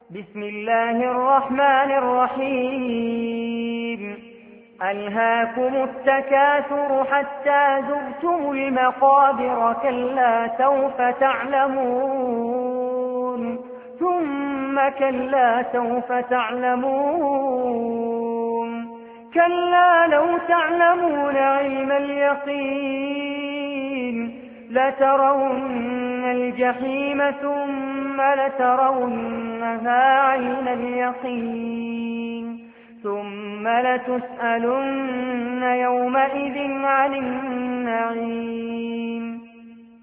بسم الله الرحمن الرحيم ألهاكم التكاثر حتى زرتم المقابر كلا سوف تعلمون ثم كلا سوف تعلمون كلا لو تعلمون علم اليقين لترون الجحيم ثم لترونها عين اليقين ثم لتسألن يومئذ عن النعيم